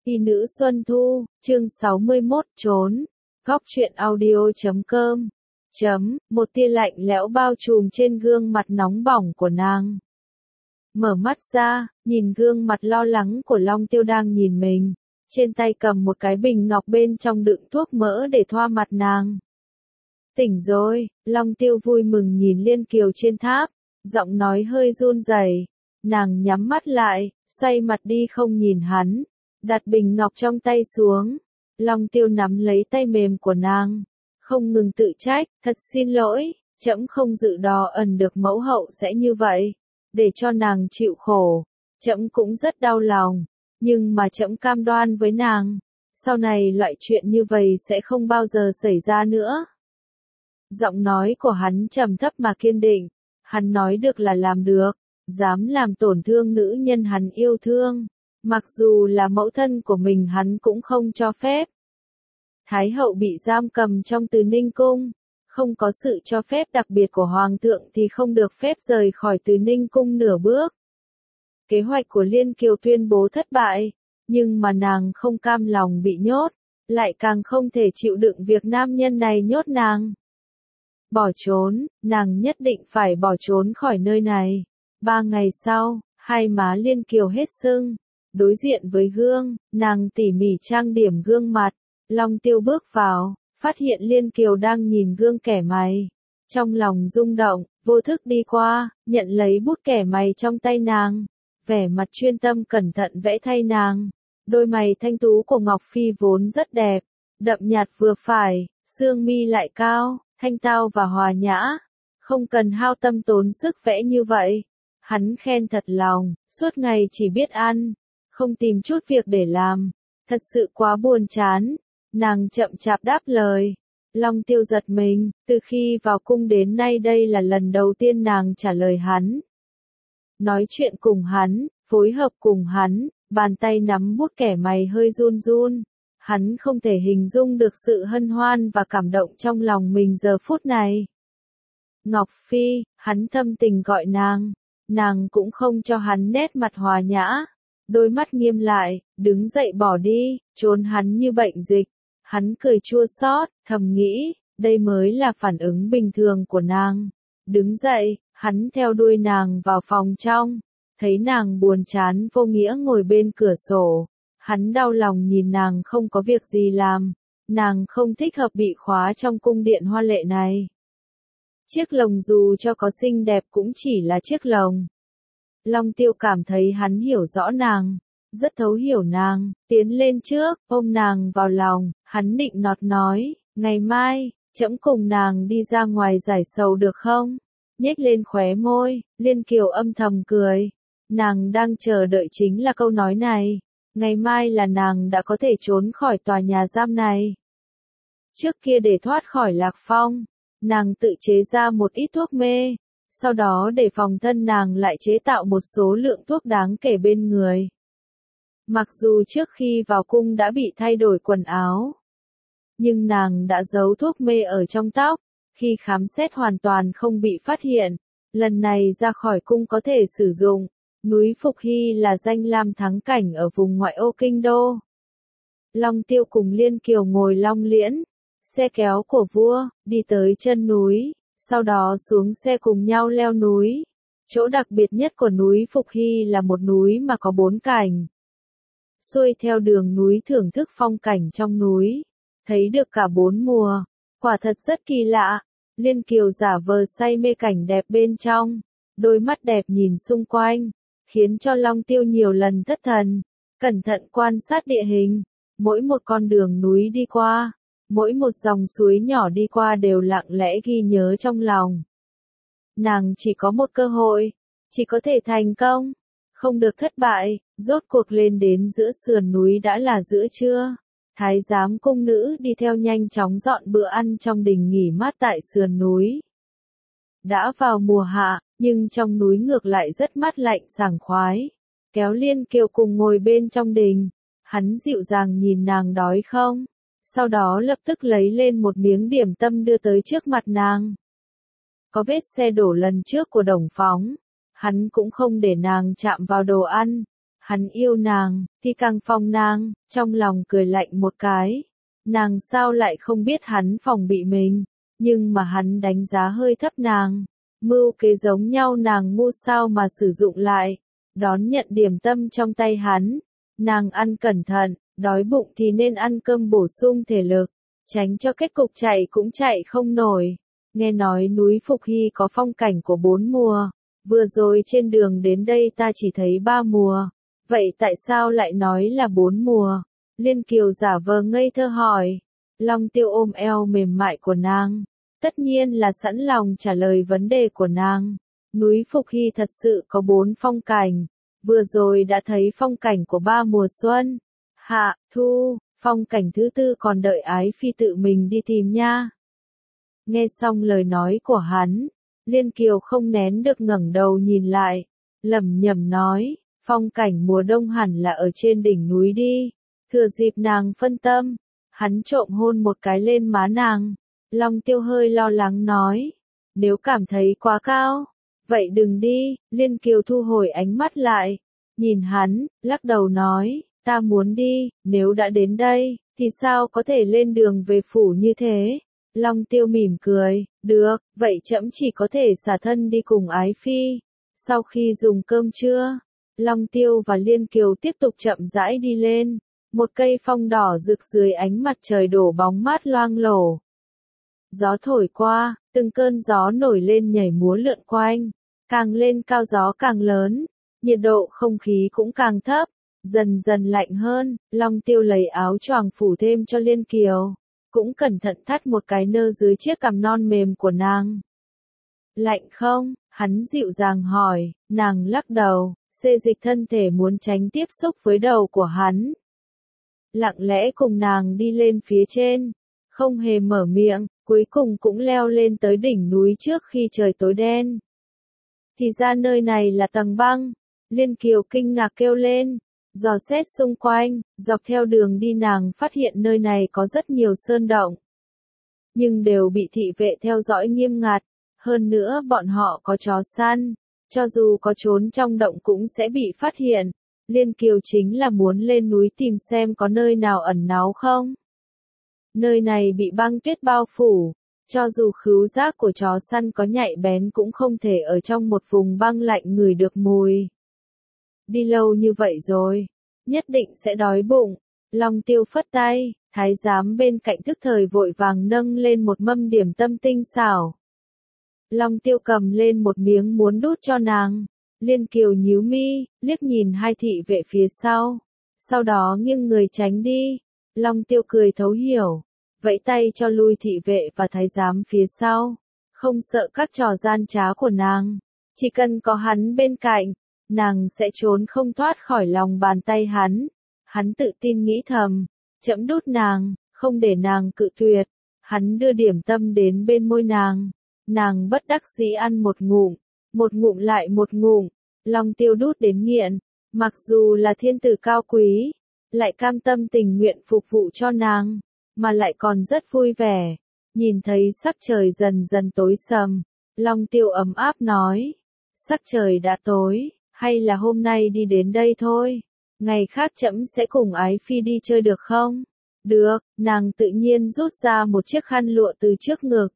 Y nữ Xuân Thu, chương 61 trốn. Góc truyện audio.com. Một tia lạnh lẽo bao trùm trên gương mặt nóng bỏng của nàng. Mở mắt ra, nhìn gương mặt lo lắng của Long Tiêu đang nhìn mình. Trên tay cầm một cái bình ngọc bên trong đựng thuốc mỡ để thoa mặt nàng. Tỉnh rồi, Long Tiêu vui mừng nhìn Liên Kiều trên tháp, giọng nói hơi run rẩy. Nàng nhắm mắt lại, xoay mặt đi không nhìn hắn, đặt bình ngọc trong tay xuống. Long Tiêu nắm lấy tay mềm của nàng, không ngừng tự trách, thật xin lỗi, trẫm không dự đò ẩn được mẫu hậu sẽ như vậy, để cho nàng chịu khổ. Trẫm cũng rất đau lòng, nhưng mà trẫm cam đoan với nàng, sau này loại chuyện như vậy sẽ không bao giờ xảy ra nữa. Giọng nói của hắn trầm thấp mà kiên định, hắn nói được là làm được, dám làm tổn thương nữ nhân hắn yêu thương, mặc dù là mẫu thân của mình hắn cũng không cho phép. Thái hậu bị giam cầm trong Từ Ninh Cung, không có sự cho phép đặc biệt của Hoàng thượng thì không được phép rời khỏi Từ Ninh Cung nửa bước. Kế hoạch của Liên Kiều tuyên bố thất bại, nhưng mà nàng không cam lòng bị nhốt, lại càng không thể chịu đựng việc nam nhân này nhốt nàng. Bỏ trốn, nàng nhất định phải bỏ trốn khỏi nơi này. 3 ngày sau, hai má Liên Kiều hết sưng, đối diện với gương, nàng tỉ mỉ trang điểm gương mặt. Long Tiêu bước vào, phát hiện Liên Kiều đang nhìn gương kẻ mày. Trong lòng rung động, vô thức đi qua, nhận lấy bút kẻ mày trong tay nàng. Vẻ mặt chuyên tâm cẩn thận vẽ thay nàng. Đôi mày thanh tú của Ngọc Phi vốn rất đẹp, đậm nhạt vừa phải, xương mi lại cao, thanh tao và hòa nhã. Không cần hao tâm tốn sức vẽ như vậy. Hắn khen thật lòng, suốt ngày chỉ biết ăn, không tìm chút việc để làm. Thật sự quá buồn chán. Nàng chậm chạp đáp lời. Long Tiêu giật mình, từ khi vào cung đến nay đây là lần đầu tiên nàng trả lời hắn. Nói chuyện cùng hắn, phối hợp cùng hắn, bàn tay nắm bút kẻ mày hơi run run. Hắn không thể hình dung được sự hân hoan và cảm động trong lòng mình giờ phút này. Ngọc Phi, hắn thâm tình gọi nàng cũng không cho hắn nét mặt hòa nhã. Đôi mắt nghiêm lại, đứng dậy bỏ đi, trốn hắn như bệnh dịch. Hắn cười chua xót, thầm nghĩ, đây mới là phản ứng bình thường của nàng. Đứng dậy, hắn theo đuôi nàng vào phòng trong, thấy nàng buồn chán vô nghĩa ngồi bên cửa sổ. Hắn đau lòng nhìn nàng không có việc gì làm, nàng không thích hợp bị khóa trong cung điện hoa lệ này. Chiếc lồng dù cho có xinh đẹp cũng chỉ là chiếc lồng. Long Tiêu cảm thấy hắn hiểu rõ nàng, rất thấu hiểu nàng, tiến lên trước, ôm nàng vào lòng, hắn định nọt nói, ngày mai, trẫm cùng nàng đi ra ngoài giải sầu được không? Nhếch lên khóe môi, Liên Kiều âm thầm cười, nàng đang chờ đợi chính là câu nói này, ngày mai là nàng đã có thể trốn khỏi tòa nhà giam này. Trước kia để thoát khỏi Lạc Phong, nàng tự chế ra một ít thuốc mê, sau đó để phòng thân nàng lại chế tạo một số lượng thuốc đáng kể bên người. Mặc dù trước khi vào cung đã bị thay đổi quần áo, nhưng nàng đã giấu thuốc mê ở trong tóc, khi khám xét hoàn toàn không bị phát hiện. Lần này ra khỏi cung có thể sử dụng. Núi Phục Hy là danh lam thắng cảnh ở vùng ngoại ô kinh đô. Long Tiêu cùng Liên Kiều ngồi long liễn, xe kéo của vua, đi tới chân núi, sau đó xuống xe cùng nhau leo núi. Chỗ đặc biệt nhất của núi Phục Hy là một núi mà có 4 cảnh. Xuôi theo đường núi thưởng thức phong cảnh trong núi, thấy được cả 4 mùa, quả thật rất kỳ lạ. Liên Kiều giả vờ say mê cảnh đẹp bên trong, đôi mắt đẹp nhìn xung quanh, khiến cho Long Tiêu nhiều lần thất thần, cẩn thận quan sát địa hình, mỗi một con đường núi đi qua, mỗi một dòng suối nhỏ đi qua đều lặng lẽ ghi nhớ trong lòng. Nàng chỉ có một cơ hội, chỉ có thể thành công, không được thất bại. Rốt cuộc lên đến giữa sườn núi đã là giữa trưa. Thái giám cung nữ đi theo nhanh chóng dọn bữa ăn trong đình nghỉ mát tại sườn núi. Đã vào mùa hạ, nhưng trong núi ngược lại rất mát lạnh sảng khoái. Kéo Liên Kiều cùng ngồi bên trong đình, hắn dịu dàng nhìn nàng đói không, sau đó lập tức lấy lên một miếng điểm tâm đưa tới trước mặt nàng. Có vết xe đổ lần trước của Đồng Phóng, hắn cũng không để nàng chạm vào đồ ăn. hắn yêu nàng, thì càng phòng nàng, trong lòng cười lạnh một cái. Nàng sao lại không biết hắn phòng bị mình, nhưng mà hắn đánh giá hơi thấp nàng. Mưu kế giống nhau nàng ngu sao mà sử dụng lại, đón nhận điểm tâm trong tay hắn. Nàng ăn cẩn thận, đói bụng thì nên ăn cơm bổ sung thể lực, tránh cho kết cục chạy cũng chạy không nổi. Nghe nói núi Phục Hy có phong cảnh của 4 mùa, vừa rồi trên đường đến đây ta chỉ thấy 3 mùa, vậy tại sao lại nói là 4 mùa? Liên Kiều giả vờ ngây thơ hỏi. Long Tiêu ôm eo mềm mại của nàng, tất nhiên là sẵn lòng trả lời vấn đề của nàng. Núi Phục Hy thật sự có 4 phong cảnh, vừa rồi đã thấy phong cảnh của 3 mùa xuân, hạ, thu, phong cảnh thứ 4 còn đợi Ái Phi tự mình đi tìm nha. Nghe xong lời nói của hắn, Liên Kiều không nén được ngẩng đầu nhìn lại, lẩm nhẩm nói, phong cảnh mùa đông hẳn là ở trên đỉnh núi đi. Thừa dịp nàng phân tâm, hắn trộm hôn một cái lên má nàng. Long Tiêu hơi lo lắng nói, nếu cảm thấy quá cao, vậy đừng đi. Liên Kiều thu hồi ánh mắt lại, nhìn hắn, lắc đầu nói, ta muốn đi, nếu đã đến đây, thì sao có thể lên đường về phủ như thế? Long Tiêu mỉm cười, được, vậy trẫm chỉ có thể xả thân đi cùng Ái Phi. Sau khi dùng cơm trưa, Long Tiêu và Liên Kiều tiếp tục chậm rãi đi lên. Một cây phong đỏ rực dưới ánh mặt trời đổ bóng mát loang lổ. Gió thổi qua, từng cơn gió nổi lên nhảy múa lượn quanh, càng lên cao gió càng lớn, nhiệt độ không khí cũng càng thấp, dần dần lạnh hơn. Long Tiêu lấy áo choàng phủ thêm cho Liên Kiều, cũng cẩn thận thắt một cái nơ dưới chiếc cằm non mềm của nàng. Lạnh không? Hắn dịu dàng hỏi. Nàng lắc đầu, xê dịch thân thể muốn tránh tiếp xúc với đầu của hắn. Lặng lẽ cùng nàng đi lên phía trên, không hề mở miệng, cuối cùng cũng leo lên tới đỉnh núi trước khi trời tối đen. Thì ra nơi này là tầng băng. Liên Kiều kinh ngạc kêu lên, dò xét xung quanh, dọc theo đường đi nàng phát hiện nơi này có rất nhiều sơn động, nhưng đều bị thị vệ theo dõi nghiêm ngặt, hơn nữa bọn họ có chó săn, cho dù có trốn trong động cũng sẽ bị phát hiện. Liên Kiều chính là muốn lên núi tìm xem có nơi nào ẩn náu không. Nơi này bị băng tuyết bao phủ, cho dù khứu giác của chó săn có nhạy bén cũng không thể ở trong một vùng băng lạnh ngửi được mùi. Đi lâu như vậy rồi, nhất định sẽ đói bụng. Long Tiêu phất tay, thái giám bên cạnh thức thời vội vàng nâng lên một mâm điểm tâm tinh xảo. Long Tiêu cầm lên một miếng muốn đút cho nàng. Liên Kiều nhíu mi, liếc nhìn hai thị vệ phía sau đó nghiêng người tránh đi. Long Tiêu cười thấu hiểu, vẫy tay cho lui thị vệ và thái giám phía sau, không sợ các trò gian trá của nàng, chỉ cần có hắn bên cạnh, nàng sẽ trốn không thoát khỏi lòng bàn tay hắn. Hắn tự tin nghĩ thầm, trẫm đút nàng, không để nàng cự tuyệt. Hắn đưa điểm tâm đến bên môi nàng bất đắc dĩ ăn một ngụm lại một ngụm. Long Tiêu đút đến nghiện, mặc dù là thiên tử cao quý, lại cam tâm tình nguyện phục vụ cho nàng, mà lại còn rất vui vẻ. Nhìn thấy sắc trời dần dần tối sầm, Long Tiêu ấm áp nói, sắc trời đã tối, hay là hôm nay đi đến đây thôi, ngày khác trẫm sẽ cùng Ái Phi đi chơi được không? Được. Nàng tự nhiên rút ra một chiếc khăn lụa từ trước ngực,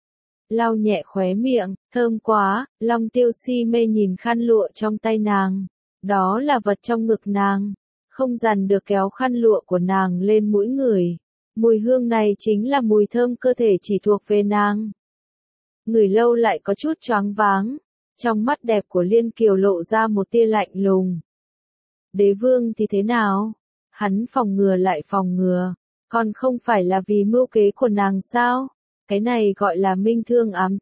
lau nhẹ khóe miệng, thơm quá. Long Tiêu si mê nhìn khăn lụa trong tay nàng, đó là vật trong ngực nàng, không dằn được kéo khăn lụa của nàng lên mũi người. Mùi hương này chính là mùi thơm cơ thể chỉ thuộc về nàng. Ngửi lâu lại có chút choáng váng, trong mắt đẹp của Liên Kiều lộ ra một tia lạnh lùng. Đế vương thì thế nào? Hắn phòng ngừa lại phòng ngừa, còn không phải là vì mưu kế của nàng sao? Cái này gọi là minh thương ám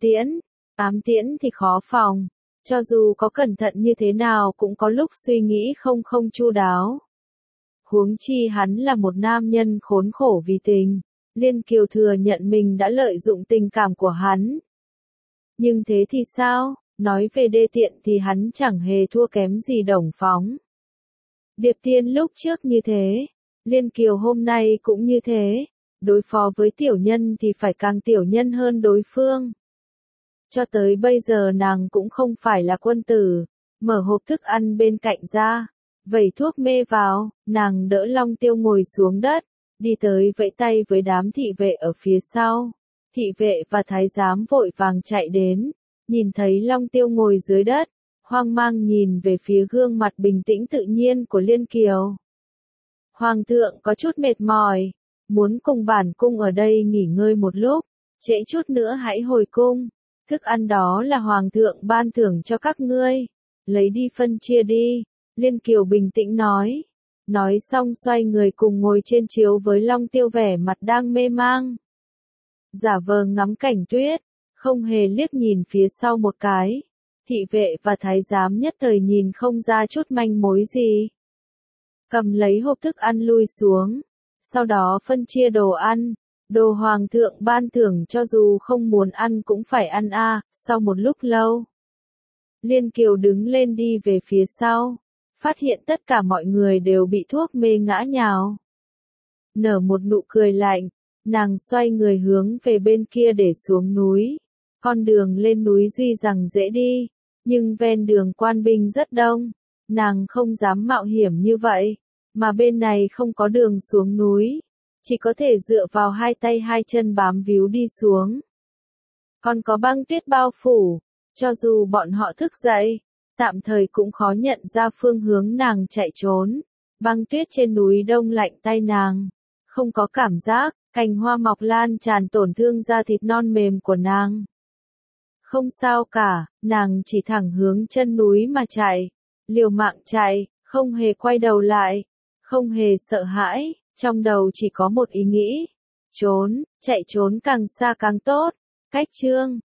tiễn thì khó phòng, cho dù có cẩn thận như thế nào cũng có lúc suy nghĩ không chu đáo. Huống chi hắn là một nam nhân khốn khổ vì tình, Liên Kiều thừa nhận mình đã lợi dụng tình cảm của hắn. Nhưng thế thì sao? Nói về đê tiện thì hắn chẳng hề thua kém gì Đồng Phóng. Điệp Tiên lúc trước như thế, Liên Kiều hôm nay cũng như thế, đối phó với tiểu nhân thì phải càng tiểu nhân hơn đối phương. Cho tới bây giờ nàng cũng không phải là quân tử, mở hộp thức ăn bên cạnh ra, Vẩy thuốc mê vào, nàng đỡ Long Tiêu ngồi xuống đất, đi tới vẫy tay với đám thị vệ ở phía sau. Thị vệ và thái giám vội vàng chạy đến, nhìn thấy Long Tiêu ngồi dưới đất, hoang mang nhìn về phía gương mặt bình tĩnh tự nhiên của Liên Kiều. Hoàng thượng có chút mệt mỏi, muốn cùng bản cung ở đây nghỉ ngơi một lúc, trễ chút nữa hãy hồi cung. Thức ăn đó là hoàng thượng ban thưởng cho các ngươi, lấy đi phân chia đi, Liên Kiều bình tĩnh nói. Nói xong xoay người cùng ngồi trên chiếu với Long Tiêu vẻ mặt đang mê mang. Giả vờ ngắm cảnh tuyết, không hề liếc nhìn phía sau một cái. Thị vệ và thái giám nhất thời nhìn không ra chút manh mối gì. Cầm lấy hộp thức ăn lui xuống, sau đó phân chia đồ ăn. Đồ hoàng thượng ban thưởng cho dù không muốn ăn cũng phải ăn a. Sau một lúc lâu, Liên Kiều đứng lên đi về phía sau, phát hiện tất cả mọi người đều bị thuốc mê ngã nhào. Nở một nụ cười lạnh, nàng xoay người hướng về bên kia để xuống núi. Con đường lên núi tuy rằng dễ đi, nhưng ven đường quan binh rất đông, nàng không dám mạo hiểm như vậy, mà bên này không có đường xuống núi, chỉ có thể dựa vào hai tay hai chân bám víu đi xuống. Còn có băng tuyết bao phủ, cho dù bọn họ thức dậy, tạm thời cũng khó nhận ra phương hướng nàng chạy trốn. Băng tuyết trên núi đông lạnh tay nàng, không có cảm giác, cành hoa mọc lan tràn tổn thương da thịt non mềm của nàng. Không sao cả, nàng chỉ thẳng hướng chân núi mà chạy, liều mạng chạy, không hề quay đầu lại, không hề sợ hãi, trong đầu chỉ có một ý nghĩ, trốn, chạy trốn càng xa càng tốt. Cách chương